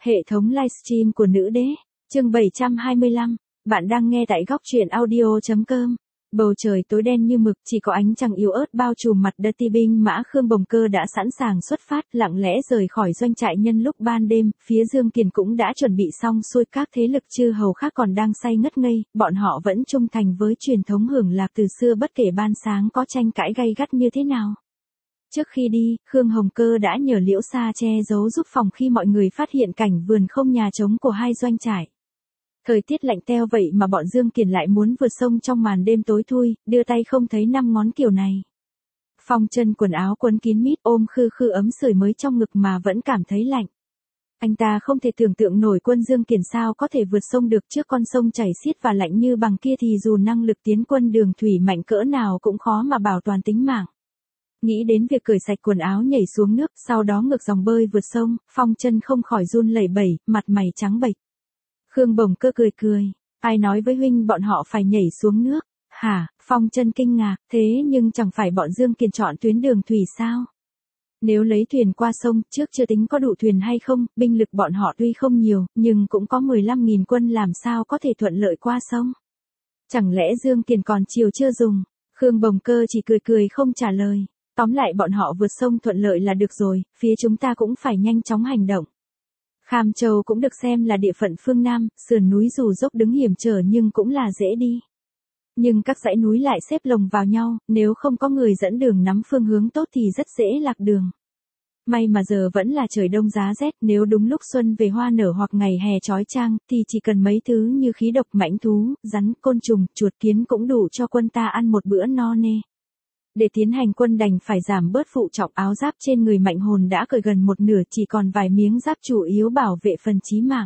Hệ thống livestream của nữ đế, chương 725, bạn đang nghe tại góc truyện audio.com. Bầu trời tối đen như mực, chỉ có ánh trăng yếu ớt bao trùm mặt đất. Binh mã Khương Bồng Cơ đã sẵn sàng xuất phát, lặng lẽ rời khỏi doanh trại nhân lúc ban đêm. Phía Dương Kiền cũng đã chuẩn bị xong xuôi, các thế lực chư hầu khác còn đang say ngất ngây, bọn họ vẫn trung thành với truyền thống hưởng lạc từ xưa bất kể ban sáng có tranh cãi gay gắt như thế nào. Trước khi đi, Khương Hồng Cơ đã nhờ Liễu Sa che giấu giúp phòng khi mọi người phát hiện cảnh vườn không nhà trống của hai doanh trại. Thời tiết lạnh teo vậy mà bọn Dương Kiền lại muốn vượt sông trong màn đêm tối thui, đưa tay không thấy năm ngón kiểu này. Phong Chân quần áo quấn kín mít, ôm khư khư ấm sưởi mới trong ngực mà vẫn cảm thấy lạnh. Anh ta không thể tưởng tượng nổi quân Dương Kiền sao có thể vượt sông được, trước con sông chảy xiết và lạnh như bằng kia thì dù năng lực tiến quân đường thủy mạnh cỡ nào cũng khó mà bảo toàn tính mạng. Nghĩ đến việc cởi sạch quần áo nhảy xuống nước, sau đó ngược dòng bơi vượt sông, Phong Chân không khỏi run lẩy bẩy, mặt mày trắng bệch. Khương Bồng Cơ cười cười, ai nói với huynh bọn họ phải nhảy xuống nước? Hả? Phong Chân kinh ngạc, thế nhưng chẳng phải bọn Dương Kiền chọn tuyến đường thủy sao? Nếu lấy thuyền qua sông, trước chưa tính có đủ thuyền hay không, binh lực bọn họ tuy không nhiều, nhưng cũng có 15.000 quân, làm sao có thể thuận lợi qua sông? Chẳng lẽ Dương Kiền còn chiều chưa dùng? Khương Bồng Cơ chỉ cười cười không trả lời. Tóm lại bọn họ vượt sông thuận lợi là được rồi, phía chúng ta cũng phải nhanh chóng hành động. Kham Châu cũng được xem là địa phận phương Nam, sườn núi dù dốc đứng hiểm trở nhưng cũng là dễ đi. Nhưng các dãy núi lại xếp lồng vào nhau, nếu không có người dẫn đường nắm phương hướng tốt thì rất dễ lạc đường. May mà giờ vẫn là trời đông giá rét, nếu đúng lúc xuân về hoa nở hoặc ngày hè chói chang, thì chỉ cần mấy thứ như khí độc, mãnh thú, rắn, côn trùng, chuột kiến cũng đủ cho quân ta ăn một bữa no nê. Để tiến hành quân đành phải giảm bớt phụ trọng, áo giáp trên người Mạnh Hồn đã cởi gần một nửa, chỉ còn vài miếng giáp chủ yếu bảo vệ phần chí mạng.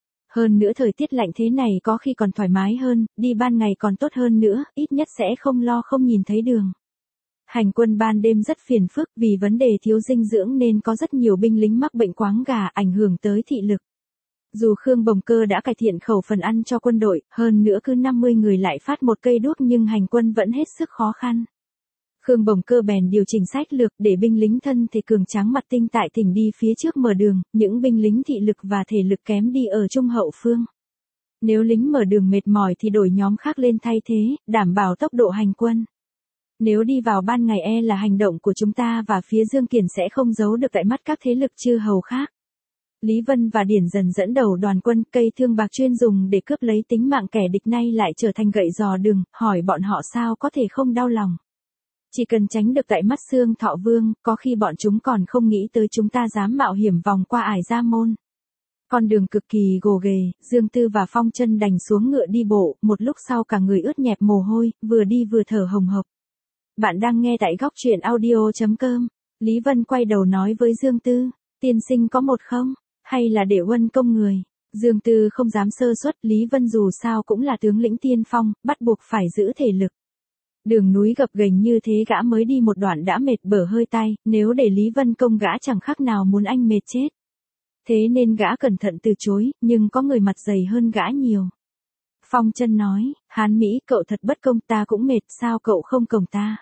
Hơn nữa thời tiết lạnh thế này có khi còn thoải mái hơn, đi ban ngày còn tốt hơn nữa, ít nhất sẽ không lo không nhìn thấy đường. Hành quân ban đêm rất phiền phức, vì vấn đề thiếu dinh dưỡng nên có rất nhiều binh lính mắc bệnh quáng gà, ảnh hưởng tới thị lực. Dù Khương Bồng Cơ đã cải thiện khẩu phần ăn cho quân đội, hơn nữa cứ 50 người lại phát một cây đuốc nhưng hành quân vẫn hết sức khó khăn. Khương Bồng Cơ bèn điều chỉnh sách lược để binh lính thân thể cường tráng mặt tinh tại tỉnh đi phía trước mở đường, những binh lính thị lực và thể lực kém đi ở trung hậu phương. Nếu lính mở đường mệt mỏi thì đổi nhóm khác lên thay thế, đảm bảo tốc độ hành quân. Nếu đi vào ban ngày e là hành động của chúng ta và phía Dương Kiền sẽ không giấu được tại mắt các thế lực chư hầu khác. Lý Vân và Điển Dần dẫn đầu đoàn quân, cây thương bạc chuyên dùng để cướp lấy tính mạng kẻ địch nay lại trở thành gậy dò đường, hỏi bọn họ sao có thể không đau lòng. Chỉ cần tránh được tại mắt Xương Thọ Vương, có khi bọn chúng còn không nghĩ tới chúng ta dám mạo hiểm vòng qua Ải Gia Môn. Con đường cực kỳ gồ ghề, Dương Tư và Phong Chân đành xuống ngựa đi bộ, một lúc sau cả người ướt nhẹp mồ hôi, vừa đi vừa thở hồng hộc. Bạn đang nghe tại góc truyện audio.com. Lý Vân quay đầu nói với Dương Tư, tiên sinh có một không, hay là để huân công người. Dương Tư không dám sơ suất, Lý Vân dù sao cũng là tướng lĩnh tiên phong, bắt buộc phải giữ thể lực. Đường núi gập ghềnh như thế gã mới đi một đoạn đã mệt bở hơi tay, nếu để Lý Vân công gã chẳng khác nào muốn anh mệt chết. Thế nên gã cẩn thận từ chối, nhưng có người mặt dày hơn gã nhiều. Phong Chân nói, Hán Mỹ cậu thật bất công, ta cũng mệt, sao cậu không cổng ta?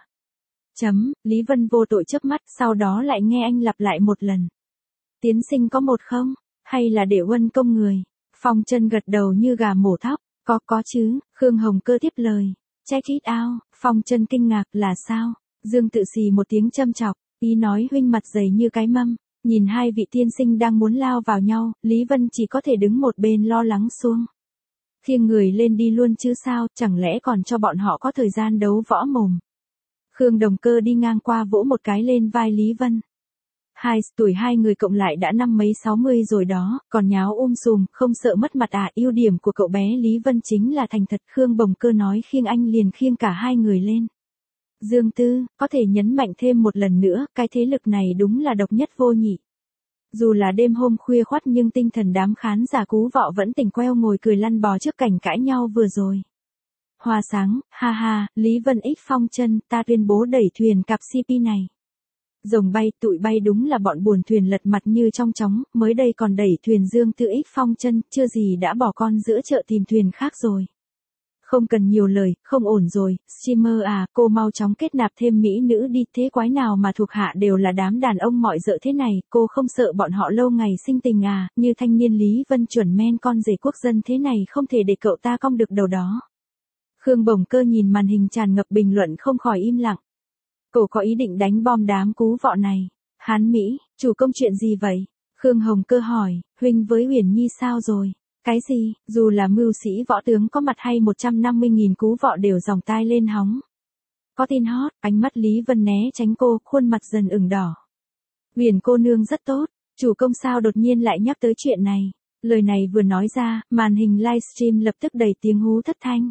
Lý Vân vô tội chớp mắt, sau đó lại nghe anh lặp lại một lần. Tiến sinh có một không, hay là để huân công người? Phong Chân gật đầu như gà mổ thóc, có chứ, Khương Hồng Cơ tiếp lời. Check it out, Phong Chân kinh ngạc, là sao? Dương Tự xì một tiếng châm chọc, ý nói huynh mặt dày như cái mâm. Nhìn hai vị tiên sinh đang muốn lao vào nhau, Lý Vân chỉ có thể đứng một bên lo lắng xuông. Khiêng người lên đi luôn chứ sao, chẳng lẽ còn cho bọn họ có thời gian đấu võ mồm. Khương Đồng Cơ đi ngang qua vỗ một cái lên vai Lý Vân. Tuổi hai người cộng lại đã năm mấy 60 rồi đó, còn nháo sùm, không sợ mất mặt à? Ưu điểm của cậu bé Lý Vân chính là thành thật. Khương Bồng Cơ nói khiêng anh liền khiêng cả hai người lên. Dương Tư, có thể nhấn mạnh thêm một lần nữa, cái thế lực này đúng là độc nhất vô nhị. Dù là đêm hôm khuya khoắt nhưng tinh thần đám khán giả cú vọ vẫn tỉnh queo ngồi cười lăn bò trước cảnh cãi nhau vừa rồi. Hoa sáng, ha ha, Lý Vân ích Phong Chân, ta tuyên bố đẩy thuyền cặp CP này. Rồng bay, tụi bay đúng là bọn buồn thuyền lật mặt như trong chóng, mới đây còn đẩy thuyền Dương Tư ích Phong Chân, chưa gì đã bỏ con giữa chợ tìm thuyền khác rồi. Không cần nhiều lời, không ổn rồi, streamer à, cô mau chóng kết nạp thêm mỹ nữ đi, thế quái nào mà thuộc hạ đều là đám đàn ông mọi dợ thế này, cô không sợ bọn họ lâu ngày sinh tình à, như thanh niên Lý Vân chuẩn men con rể quốc dân thế này không thể để cậu ta cong được đầu đó. Khương Bồng Cơ nhìn màn hình tràn ngập bình luận không khỏi im lặng. Cậu có ý định đánh bom đám cú vọ này. Hán Mỹ, chủ công chuyện gì vậy? Khương Hồng Cơ hỏi, huynh với Huyền Nhi sao rồi? Cái gì, dù là mưu sĩ võ tướng có mặt hay 150.000 cú vọ đều dòng tai lên hóng. Có tin hot, ánh mắt Lý Vân né tránh cô, khuôn mặt dần ửng đỏ. Huyền cô nương rất tốt, chủ công sao đột nhiên lại nhắc tới chuyện này. Lời này vừa nói ra, màn hình livestream lập tức đầy tiếng hú thất thanh.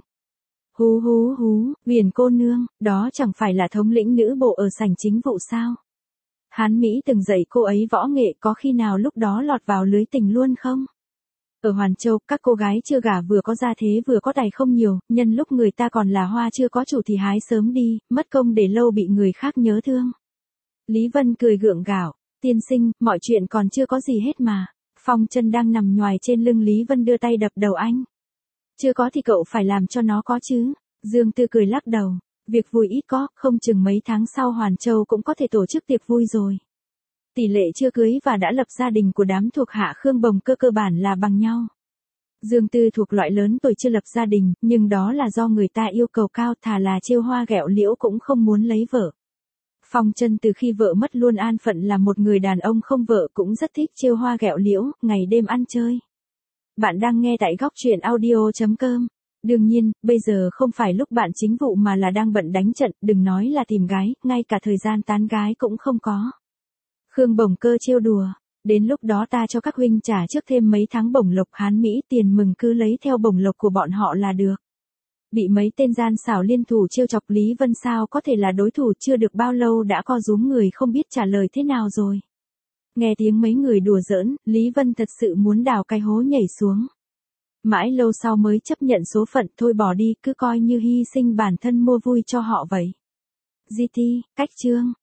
Hú hú hú, Huyền cô nương, đó chẳng phải là thống lĩnh nữ bộ ở sảnh chính vụ sao? Hán Mỹ từng dạy cô ấy võ nghệ, có khi nào lúc đó lọt vào lưới tình luôn không? Ở Hoàn Châu, các cô gái chưa gả vừa có gia thế vừa có tài không nhiều, nhân lúc người ta còn là hoa chưa có chủ thì hái sớm đi, mất công để lâu bị người khác nhớ thương. Lý Vân cười gượng gạo, tiên sinh, mọi chuyện còn chưa có gì hết mà. Phong Chân đang nằm nhoài trên lưng Lý Vân đưa tay đập đầu anh. Chưa có thì cậu phải làm cho nó có chứ. Dương Tư cười lắc đầu, việc vui ít có, không chừng mấy tháng sau Hoàn Châu cũng có thể tổ chức tiệc vui rồi. Tỷ lệ chưa cưới và đã lập gia đình của đám thuộc hạ Khương Bồng Cơ cơ bản là bằng nhau. Dương Tư thuộc loại lớn tuổi chưa lập gia đình, nhưng đó là do người ta yêu cầu cao, thà là trêu hoa ghẹo liễu cũng không muốn lấy vợ. Phong Chân từ khi vợ mất luôn an phận là một người đàn ông không vợ cũng rất thích trêu hoa ghẹo liễu, ngày đêm ăn chơi. Bạn đang nghe tại góc truyện audio.com. Đương nhiên, bây giờ không phải lúc bạn chính vụ mà là đang bận đánh trận, đừng nói là tìm gái, ngay cả thời gian tán gái cũng không có. Khương Bồng Cơ trêu đùa, đến lúc đó ta cho các huynh trả trước thêm mấy tháng bổng lộc Hán Mỹ, tiền mừng cứ lấy theo bổng lộc của bọn họ là được. Bị mấy tên gian xảo liên thủ trêu chọc, Lý Vân sao có thể là đối thủ, chưa được bao lâu đã co rúm người không biết trả lời thế nào rồi. Nghe tiếng mấy người đùa giỡn, Lý Vân thật sự muốn đào cái hố nhảy xuống. Mãi lâu sau mới chấp nhận số phận, thôi bỏ đi, cứ coi như hy sinh bản thân mua vui cho họ vậy. GT, cách chương.